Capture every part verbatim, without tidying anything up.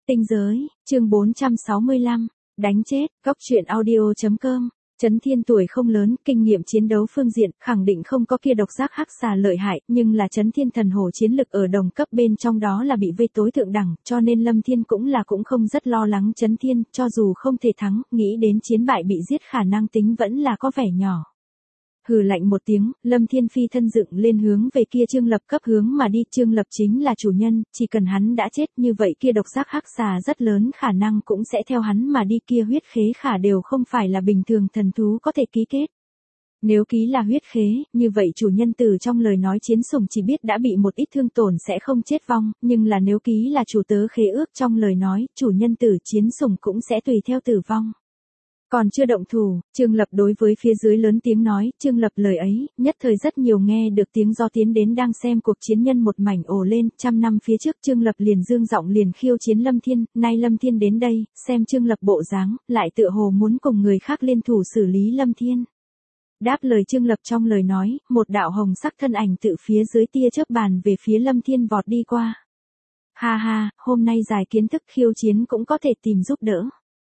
Tinh giới, chương bốn trăm sáu mươi lăm, đánh chết, góc truyện audio chấm com. Trấn Thiên tuổi không lớn, kinh nghiệm chiến đấu phương diện, khẳng định không có kia độc giác hắc xà lợi hại, nhưng là Trấn Thiên thần hổ chiến lực ở đồng cấp bên trong đó là bị vây tối thượng đẳng, cho nên Lâm Thiên cũng là cũng không rất lo lắng Trấn Thiên, cho dù không thể thắng, nghĩ đến chiến bại bị giết khả năng tính vẫn là có vẻ nhỏ. Hừ lạnh một tiếng, Lâm Thiên phi thân dựng lên hướng về kia Trương Lập cấp hướng mà đi, Trương Lập chính là chủ nhân, chỉ cần hắn đã chết như vậy kia độc giác hắc xà rất lớn khả năng cũng sẽ theo hắn mà đi, kia huyết khế khả đều không phải là bình thường thần thú có thể ký kết. Nếu ký là huyết khế, như vậy chủ nhân từ trong lời nói chiến sủng chỉ biết đã bị một ít thương tổn sẽ không chết vong, nhưng là nếu ký là chủ tớ khế ước trong lời nói, chủ nhân tử chiến sủng cũng sẽ tùy theo tử vong. Còn chưa động thủ, Trương Lập đối với phía dưới lớn tiếng nói, Trương Lập lời ấy, nhất thời rất nhiều nghe được tiếng do tiến đến đang xem cuộc chiến nhân một mảnh ồ lên, trăm năm phía trước Trương Lập liền dương giọng liền khiêu chiến Lâm Thiên, nay Lâm Thiên đến đây, xem Trương Lập bộ dáng, lại tựa hồ muốn cùng người khác liên thủ xử lý Lâm Thiên. Đáp lời Trương Lập trong lời nói, một đạo hồng sắc thân ảnh tự phía dưới tia chớp bàn về phía Lâm Thiên vọt đi qua. Ha ha, hôm nay giải kiến thức khiêu chiến cũng có thể tìm giúp đỡ.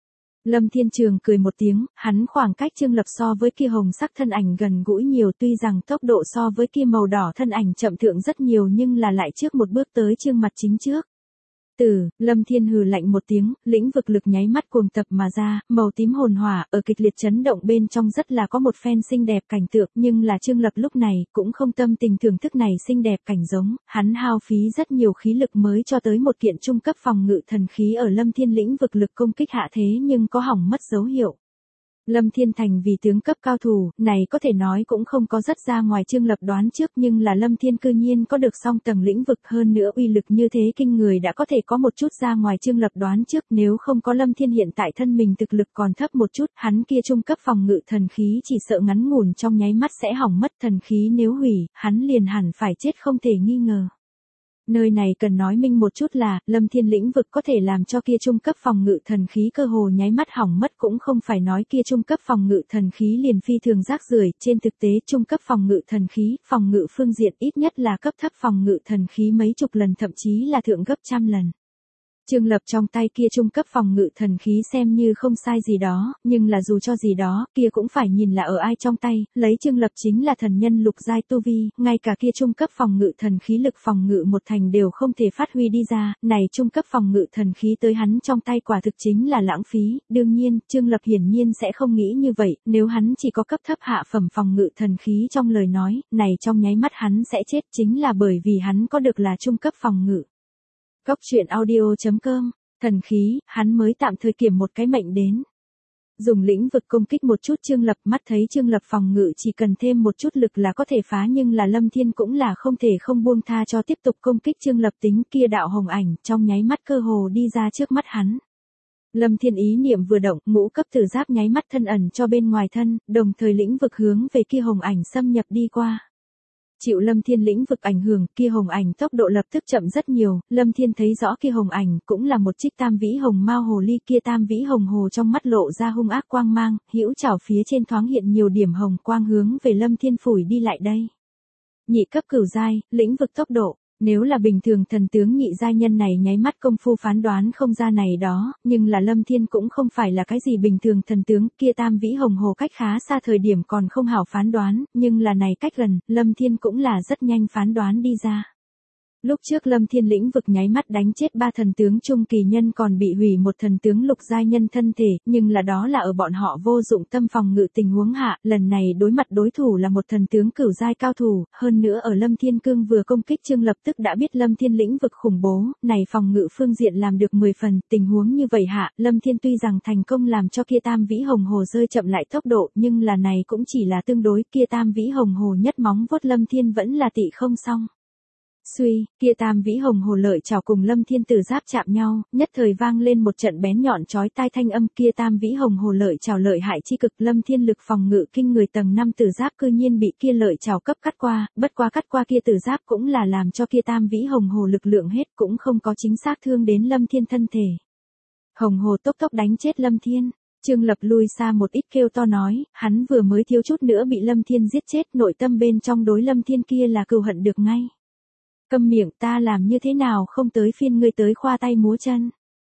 Lâm Thiên Trường cười một tiếng, hắn khoảng cách Trương Lập so với kia hồng sắc thân ảnh gần gũi nhiều, tuy rằng tốc độ so với kia màu đỏ thân ảnh chậm thượng rất nhiều nhưng là lại trước một bước tới Trương mặt chính trước. Tử, Lâm Thiên hừ lạnh một tiếng, lĩnh vực lực nháy mắt cuồng tập mà ra, màu tím hồn hỏa ở kịch liệt chấn động bên trong rất là có một phen xinh đẹp cảnh tượng, nhưng là Trương Lập lúc này cũng không tâm tình thưởng thức này xinh đẹp cảnh giống, hắn hao phí rất nhiều khí lực mới cho tới một kiện trung cấp phòng ngự thần khí ở Lâm Thiên lĩnh vực lực công kích hạ thế nhưng có hỏng mất dấu hiệu. Lâm Thiên thành vì tướng cấp cao thủ, này có thể nói cũng không có rất ra ngoài Trương Lập đoán trước, nhưng là Lâm Thiên cư nhiên có được song tầng lĩnh vực, hơn nữa uy lực như thế kinh người đã có thể có một chút ra ngoài Trương Lập đoán trước, nếu không có Lâm Thiên hiện tại thân mình thực lực còn thấp một chút, hắn kia trung cấp phòng ngự thần khí chỉ sợ ngắn ngủn trong nháy mắt sẽ hỏng mất, thần khí nếu hủy, hắn liền hẳn phải chết không thể nghi ngờ. Nơi này cần nói minh một chút là, Lâm Thiên lĩnh vực có thể làm cho kia trung cấp phòng ngự thần khí cơ hồ nháy mắt hỏng mất, cũng không phải nói kia trung cấp phòng ngự thần khí liền phi thường rác rưởi, trên thực tế trung cấp phòng ngự thần khí, phòng ngự phương diện ít nhất là cấp thấp phòng ngự thần khí mấy chục lần thậm chí là thượng gấp trăm lần. Trương Lập trong tay kia trung cấp phòng ngự thần khí xem như không sai gì đó, nhưng là dù cho gì đó, kia cũng phải nhìn là ở ai trong tay, lấy Trương Lập chính là thần nhân lục giai tu vi, ngay cả kia trung cấp phòng ngự thần khí lực phòng ngự một thành đều không thể phát huy đi ra, này trung cấp phòng ngự thần khí tới hắn trong tay quả thực chính là lãng phí, đương nhiên, Trương Lập hiển nhiên sẽ không nghĩ như vậy, nếu hắn chỉ có cấp thấp hạ phẩm phòng ngự thần khí trong lời nói, này trong nháy mắt hắn sẽ chết chính là bởi vì hắn có được là trung cấp phòng ngự. Góc truyện audio chấm com, thần khí, hắn mới tạm thời kiểm một cái mệnh đến. Dùng lĩnh vực công kích một chút Trương Lập, mắt thấy Trương Lập phòng ngự chỉ cần thêm một chút lực là có thể phá, nhưng là Lâm Thiên cũng là không thể không buông tha cho tiếp tục công kích Trương Lập, tính kia đạo hồng ảnh trong nháy mắt cơ hồ đi ra trước mắt hắn. Lâm Thiên ý niệm vừa động, ngũ cấp tử giáp nháy mắt thân ẩn cho bên ngoài thân, đồng thời lĩnh vực hướng về kia hồng ảnh xâm nhập đi qua. Chịu Lâm Thiên lĩnh vực ảnh hưởng, kia hồng ảnh tốc độ lập tức chậm rất nhiều, Lâm Thiên thấy rõ kia hồng ảnh cũng là một trích tam vĩ hồng mao hồ ly, kia tam vĩ hồng hồ trong mắt lộ ra hung ác quang mang, hữu chảo phía trên thoáng hiện nhiều điểm hồng quang hướng về Lâm Thiên phủi đi lại đây. Nhị cấp cửu giai, lĩnh vực tốc độ. Nếu là bình thường thần tướng nhị giai nhân này nháy mắt công phu phán đoán không ra này đó, nhưng là Lâm Thiên cũng không phải là cái gì bình thường thần tướng, kia tam vĩ hồng hồ cách khá xa thời điểm còn không hảo phán đoán, nhưng là này cách gần, Lâm Thiên cũng là rất nhanh phán đoán đi ra. Lúc trước Lâm Thiên lĩnh vực nháy mắt đánh chết ba thần tướng trung kỳ nhân còn bị hủy một thần tướng lục giai nhân thân thể, nhưng là đó là ở bọn họ vô dụng tâm phòng ngự tình huống hạ, lần này đối mặt đối thủ là một thần tướng cửu giai cao thủ, hơn nữa ở Lâm Thiên cương vừa công kích Trương Lập tức đã biết Lâm Thiên lĩnh vực khủng bố, này phòng ngự phương diện làm được mười phần, tình huống như vậy hạ, Lâm Thiên tuy rằng thành công làm cho kia tam vĩ hồng hồ rơi chậm lại tốc độ, nhưng là này cũng chỉ là tương đối, kia tam vĩ hồng hồ nhất móng vuốt Lâm Thiên vẫn là tị không xong. Suy, kia tam vĩ hồng hồ lợi chảo cùng Lâm Thiên tử giáp chạm nhau, nhất thời vang lên một trận bén nhọn chói tai thanh âm, kia tam vĩ hồng hồ lợi chảo lợi hại chi cực, Lâm Thiên lực phòng ngự kinh người tầng năm tử giáp cư nhiên bị kia lợi chảo cấp cắt qua, bất qua cắt qua kia tử giáp cũng là làm cho kia tam vĩ hồng hồ lực lượng hết, cũng không có chính xác thương đến Lâm Thiên thân thể. Hồng hồ tốc tốc đánh chết Lâm Thiên. Trương Lập lui xa một ít kêu to nói, hắn vừa mới thiếu chút nữa bị Lâm Thiên giết chết, nội tâm bên trong đối Lâm Thiên kia là cừu hận được ngay. Câm miệng, ta làm như thế nào không tới phiên ngươi tới khoa tay múa chân.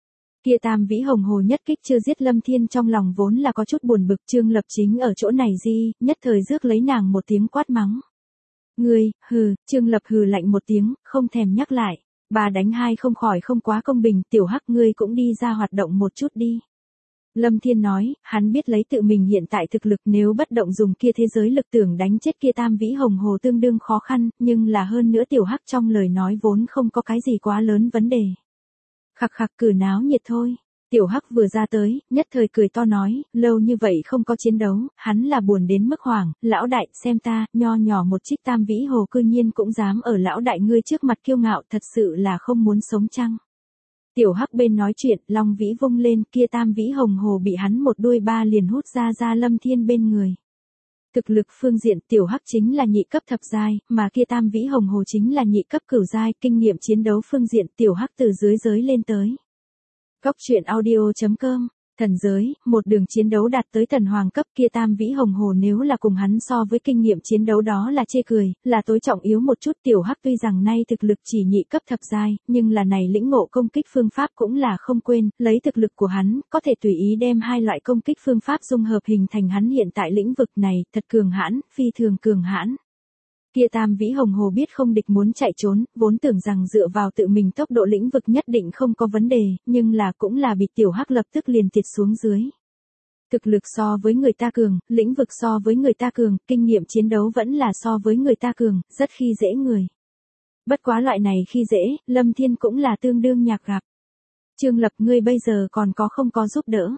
Kia Tam Vĩ Hồng Hồ nhất kích chưa giết Lâm Thiên trong lòng vốn là có chút buồn bực, Trương Lập chính ở chỗ này gì, nhất thời rước lấy nàng một tiếng quát mắng. Ngươi, hừ, Trương Lập hừ lạnh một tiếng, không thèm nhắc lại, bà đánh hai không khỏi không quá công bình, tiểu hắc ngươi cũng đi ra hoạt động một chút đi. Lâm Thiên nói, hắn biết lấy tự mình hiện tại thực lực nếu bất động dùng kia thế giới lực tưởng đánh chết kia Tam Vĩ Hồng Hồ tương đương khó khăn, nhưng là hơn nữa tiểu hắc trong lời nói vốn không có cái gì quá lớn vấn đề. Khặc khặc cử náo nhiệt thôi. Tiểu hắc vừa ra tới, nhất thời cười to nói, lâu như vậy không có chiến đấu, hắn là buồn đến mức hoảng, lão đại, xem ta, nho nhỏ một trích Tam Vĩ Hồ cư nhiên cũng dám ở lão đại ngươi trước mặt kiêu ngạo, thật sự là không muốn sống chăng. Tiểu hắc bên nói chuyện, Long Vĩ vung lên, kia Tam Vĩ Hồng Hồ bị hắn một đuôi ba liền hút ra ra Lâm Thiên bên người. Thực lực phương diện tiểu hắc chính là nhị cấp thập giai, mà kia Tam Vĩ Hồng Hồ chính là nhị cấp cửu giai, kinh nghiệm chiến đấu phương diện tiểu hắc từ dưới giới lên tới. Cóc truyện audio chấm com, thần giới, một đường chiến đấu đạt tới thần hoàng cấp, kia Tam Vĩ Hồng Hồ nếu là cùng hắn so với kinh nghiệm chiến đấu đó là chê cười, là tối trọng yếu một chút. Tiểu hắc tuy rằng nay thực lực chỉ nhị cấp thập giai, nhưng là này lĩnh ngộ công kích phương pháp cũng là không quên, lấy thực lực của hắn, có thể tùy ý đem hai loại công kích phương pháp dung hợp hình thành hắn hiện tại lĩnh vực này, thật cường hãn, phi thường cường hãn. Kia Tam Vĩ Hồng Hồ biết không địch muốn chạy trốn, vốn tưởng rằng dựa vào tự mình tốc độ lĩnh vực nhất định không có vấn đề, nhưng là cũng là bị tiểu hắc lập tức liền tiệt xuống dưới. Thực lực so với người ta cường, lĩnh vực so với người ta cường, kinh nghiệm chiến đấu vẫn là so với người ta cường, rất khi dễ người. Bất quá loại này khi dễ, Lâm Thiên cũng là tương đương nhạc gặp. Trương Lập ngươi bây giờ còn có không có giúp đỡ.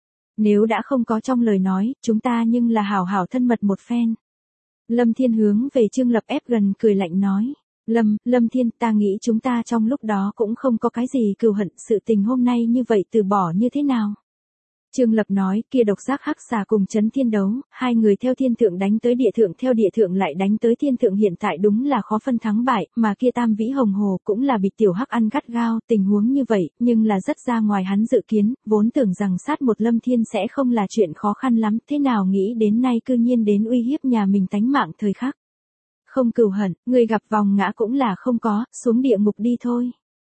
Nếu đã không có trong lời nói, chúng ta nhưng là hảo hảo thân mật một phen. Lâm Thiên hướng về Trương Lập ép gần cười lạnh nói. Lâm, Lâm Thiên, ta nghĩ chúng ta trong lúc đó cũng không có cái gì cừu hận, sự tình hôm nay như vậy từ bỏ như thế nào. Trương Lập nói, kia độc giác hắc xà cùng Chấn Thiên đấu, hai người theo thiên thượng đánh tới địa thượng, theo địa thượng lại đánh tới thiên thượng, hiện tại đúng là khó phân thắng bại, mà kia Tam Vĩ Hồng Hồ cũng là bị tiểu hắc ăn gắt gao, tình huống như vậy, nhưng là rất ra ngoài hắn dự kiến, vốn tưởng rằng sát một Lâm Thiên sẽ không là chuyện khó khăn lắm, thế nào nghĩ đến nay cư nhiên đến uy hiếp nhà mình tánh mạng thời khắc. Không cừu hận, người gặp vòng ngã cũng là không có, xuống địa ngục đi thôi.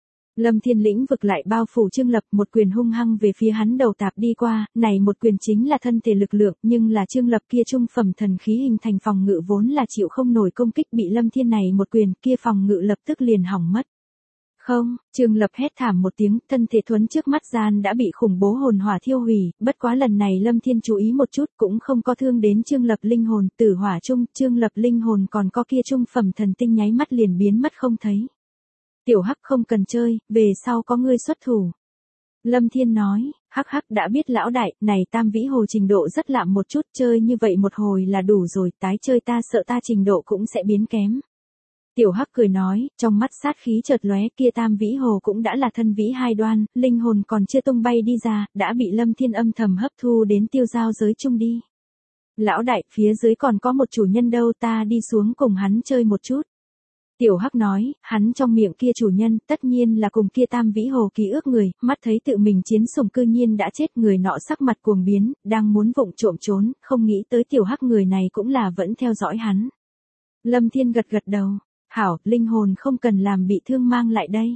Lâm Thiên lĩnh vực lại bao phủ Trương Lập, một quyền hung hăng về phía hắn đầu tạp đi qua, này một quyền chính là thân thể lực lượng, nhưng là Trương Lập kia trung phẩm thần khí hình thành phòng ngự vốn là chịu không nổi công kích, bị Lâm Thiên này một quyền kia phòng ngự lập tức liền hỏng mất. Không, Trương Lập hét thảm một tiếng, thân thể thuấn trước mắt gian đã bị khủng bố hồn hỏa thiêu hủy, bất quá lần này Lâm Thiên chú ý một chút cũng không có thương đến Trương Lập linh hồn, tử hỏa trung, Trương Lập linh hồn còn có kia trung phẩm thần tinh nháy mắt liền biến mất không thấy. Tiểu hắc không cần chơi, về sau có ngươi xuất thủ. Lâm Thiên nói, hắc hắc đã biết lão đại, này Tam Vĩ Hồ trình độ rất lạm một chút, chơi như vậy một hồi là đủ rồi, tái chơi ta sợ ta trình độ cũng sẽ biến kém. Tiểu hắc cười nói, trong mắt sát khí chợt lóe, kia Tam Vĩ Hồ cũng đã là thân vĩ hai đoan, linh hồn còn chưa tung bay đi ra, đã bị Lâm Thiên âm thầm hấp thu đến tiêu giao giới chung đi. Lão đại, phía dưới còn có một chủ nhân đâu, ta đi xuống cùng hắn chơi một chút. Tiểu hắc nói, hắn trong miệng kia chủ nhân, tất nhiên là cùng kia Tam Vĩ Hồ ký ước người, mắt thấy tự mình chiến sủng cư nhiên đã chết, người nọ sắc mặt cuồng biến, đang muốn vụng trộm trốn, không nghĩ tới tiểu hắc người này cũng là vẫn theo dõi hắn. Lâm Thiên gật gật đầu, hảo, linh hồn không cần làm bị thương mang lại đây.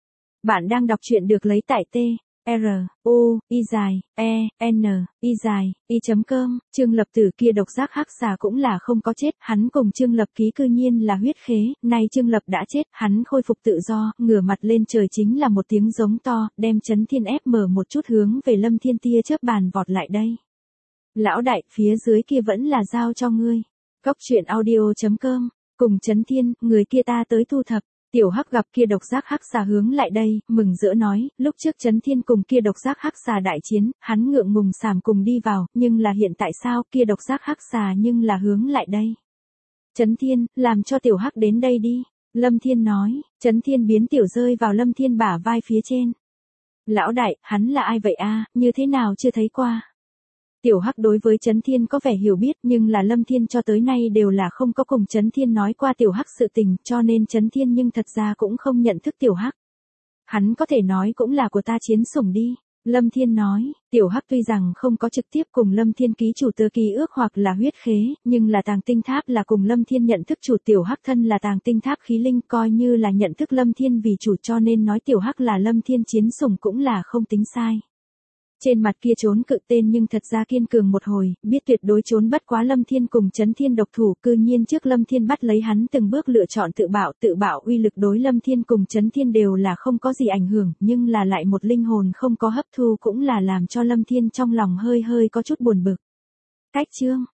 Bạn đang đọc truyện được lấy tại T. R, U, Y dài, E, N, Y dài, Y chấm com, Trương Lập Tử kia độc giác hắc xà cũng là không có chết, hắn cùng Trương Lập ký cư nhiên là huyết khế, nay Trương Lập đã chết, hắn khôi phục tự do, ngửa mặt lên trời chính là một tiếng giống to, đem Chấn Thiên ép mở một chút hướng về Lâm Thiên tia chớp bàn vọt lại đây. Lão đại, phía dưới kia vẫn là giao cho ngươi. Cóc truyện audio chấm com, cùng Chấn Thiên, người kia ta tới thu thập. Tiểu hắc gặp kia độc giác hắc xà hướng lại đây, mừng rỡ nói, lúc trước Chấn Thiên cùng kia độc giác hắc xà đại chiến, hắn ngượng ngùng sàm cùng đi vào, nhưng là hiện tại sao kia độc giác hắc xà nhưng là hướng lại đây. Chấn Thiên, làm cho tiểu hắc đến đây đi. Lâm Thiên nói, Chấn Thiên biến tiểu rơi vào Lâm Thiên bả vai phía trên. Lão đại, hắn là ai vậy a, như thế nào chưa thấy qua. Tiểu hắc đối với Chấn Thiên có vẻ hiểu biết, nhưng là Lâm Thiên cho tới nay đều là không có cùng Chấn Thiên nói qua tiểu hắc sự tình, cho nên Chấn Thiên nhưng thật ra cũng không nhận thức tiểu hắc. Hắn có thể nói cũng là của ta chiến sủng đi. Lâm Thiên nói, Tiểu Hắc tuy rằng không có trực tiếp cùng Lâm Thiên ký chủ tơ ký ước hoặc là huyết khế, nhưng là Tàng Tinh Tháp là cùng Lâm Thiên nhận thức chủ, Tiểu Hắc thân là Tàng Tinh Tháp khí linh, coi như là nhận thức Lâm Thiên vì chủ, cho nên nói Tiểu Hắc là Lâm Thiên chiến sủng cũng là không tính sai. Trên mặt kia trốn cự tên nhưng thật ra kiên cường một hồi, biết tuyệt đối trốn bất quá Lâm Thiên cùng Chấn Thiên độc thủ, cư nhiên trước Lâm Thiên bắt lấy hắn từng bước lựa chọn tự bạo, tự bạo uy lực đối Lâm Thiên cùng Chấn Thiên đều là không có gì ảnh hưởng, nhưng là lại một linh hồn không có hấp thu cũng là làm cho Lâm Thiên trong lòng hơi hơi có chút buồn bực. Cách chương